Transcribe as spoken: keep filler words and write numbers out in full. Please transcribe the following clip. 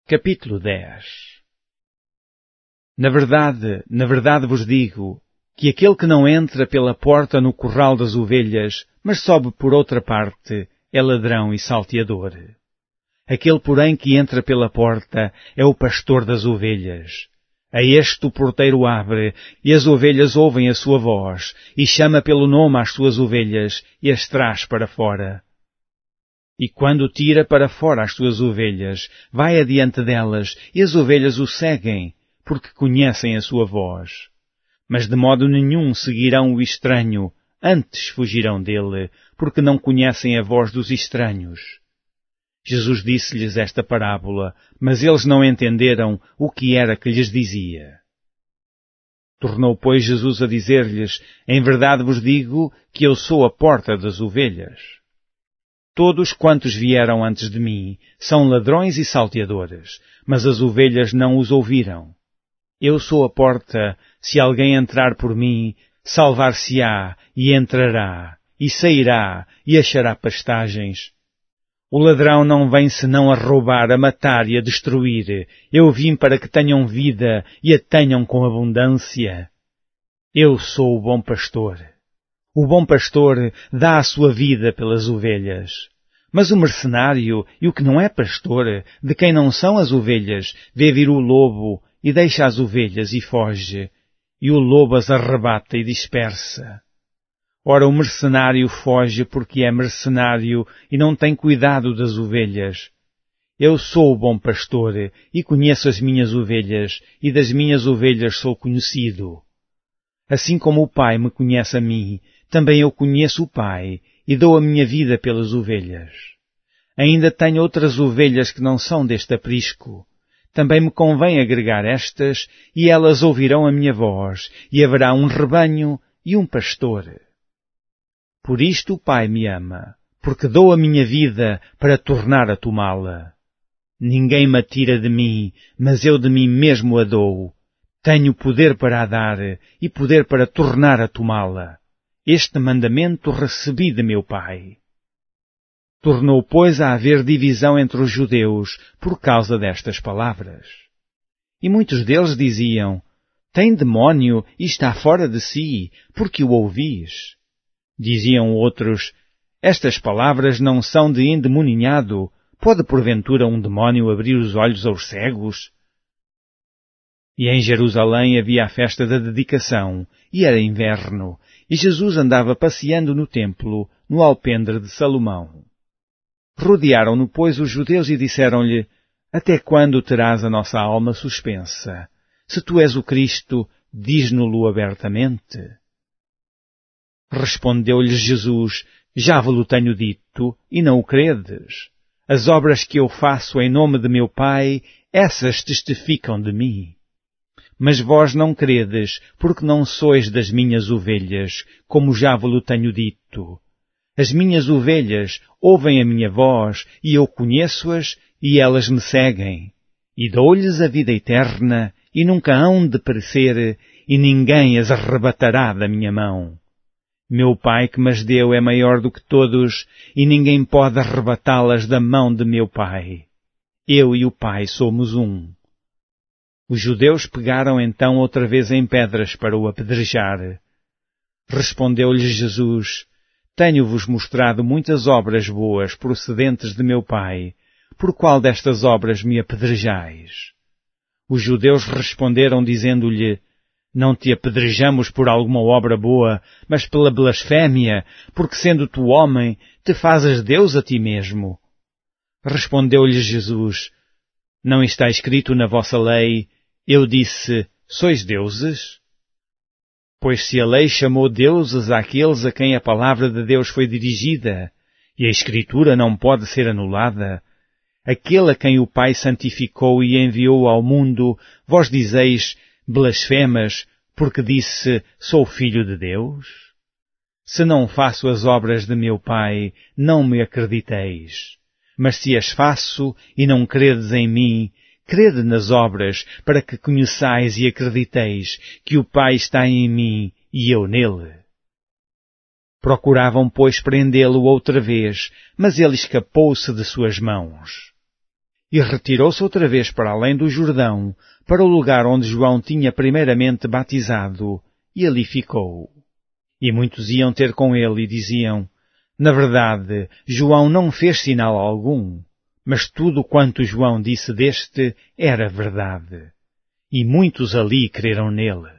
Capítulo dez. Na verdade, na verdade vos digo, que aquele que não entra pela porta no curral das ovelhas, mas sobe por outra parte, é ladrão e salteador. Aquele, porém, que entra pela porta é o pastor das ovelhas. A este o porteiro abre, e as ovelhas ouvem a sua voz, e chama pelo nome às suas ovelhas, e as traz para fora. E quando tira para fora as suas ovelhas, vai adiante delas, e as ovelhas o seguem, porque conhecem a sua voz. Mas de modo nenhum seguirão o estranho, antes fugirão dele, porque não conhecem a voz dos estranhos. Jesus disse-lhes esta parábola, mas eles não entenderam o que era que lhes dizia. Tornou, pois, Jesus a dizer-lhes, em verdade vos digo que eu sou a porta das ovelhas. Todos quantos vieram antes de mim são ladrões e salteadores, mas as ovelhas não os ouviram. Eu sou a porta, se alguém entrar por mim, salvar-se-á e entrará, e sairá e achará pastagens. O ladrão não vem senão a roubar, a matar e a destruir. Eu vim para que tenham vida e a tenham com abundância. Eu sou o bom pastor. O bom pastor dá a sua vida pelas ovelhas. Mas o mercenário e o que não é pastor, de quem não são as ovelhas, vê vir o lobo e deixa as ovelhas e foge, e o lobo as arrebata e dispersa. Ora, o mercenário foge porque é mercenário e não tem cuidado das ovelhas. Eu sou o bom pastor e conheço as minhas ovelhas, e das minhas ovelhas sou conhecido. Assim como o Pai me conhece a mim, também eu conheço o Pai, e dou a minha vida pelas ovelhas. Ainda tenho outras ovelhas que não são deste aprisco. Também me convém agregar estas, e elas ouvirão a minha voz, e haverá um rebanho e um pastor. Por isto o Pai me ama, porque dou a minha vida para tornar a tomá-la. Ninguém me tira de mim, mas eu de mim mesmo a dou. Tenho poder para a dar e poder para tornar a tomá-la. Este mandamento recebi de meu Pai. Tornou, pois, a haver divisão entre os judeus por causa destas palavras. E muitos deles diziam, tem demónio e está fora de si, porque o ouvis. Diziam outros, estas palavras não são de endemoninhado. Pode porventura um demónio abrir os olhos aos cegos? E em Jerusalém havia a festa da dedicação, e era inverno, e Jesus andava passeando no templo, no alpendre de Salomão. Rodearam-no, pois, os judeus e disseram-lhe, até quando terás a nossa alma suspensa? Se tu és o Cristo, diz-no-lo abertamente. Respondeu-lhes Jesus, já vos-lo tenho dito, e não o credes. As obras que eu faço em nome de meu Pai, essas testificam de mim. Mas vós não credes, porque não sois das minhas ovelhas, como já vos-lo tenho dito. As minhas ovelhas ouvem a minha voz, e eu conheço-as, e elas me seguem. E dou-lhes a vida eterna, e nunca hão de perecer, e ninguém as arrebatará da minha mão. Meu Pai que me as deu é maior do que todos, e ninguém pode arrebatá-las da mão de meu Pai. Eu e o Pai somos um. Os judeus pegaram então outra vez em pedras para o apedrejar. Respondeu-lhes Jesus, tenho-vos mostrado muitas obras boas procedentes de meu Pai. Por qual destas obras me apedrejais? Os judeus responderam dizendo-lhe, não te apedrejamos por alguma obra boa, mas pela blasfémia, porque sendo tu homem, te fazes Deus a ti mesmo. Respondeu-lhes Jesus, não está escrito na vossa lei, eu disse, sois deuses? Pois se a lei chamou deuses àqueles a quem a palavra de Deus foi dirigida, e a Escritura não pode ser anulada, aquele a quem o Pai santificou e enviou ao mundo, vós dizeis, blasfemas, porque disse, sou filho de Deus? Se não faço as obras de meu Pai, não me acrediteis. Mas se as faço e não credes em mim, crede nas obras, para que conheçais e acrediteis que o Pai está em mim e eu nele. Procuravam, pois, prendê-lo outra vez, mas ele escapou-se de suas mãos. E retirou-se outra vez para além do Jordão, para o lugar onde João tinha primeiramente batizado, e ali ficou. E muitos iam ter com ele e diziam, na verdade, João não fez sinal algum, mas tudo quanto João disse deste era verdade. E muitos ali creram nele.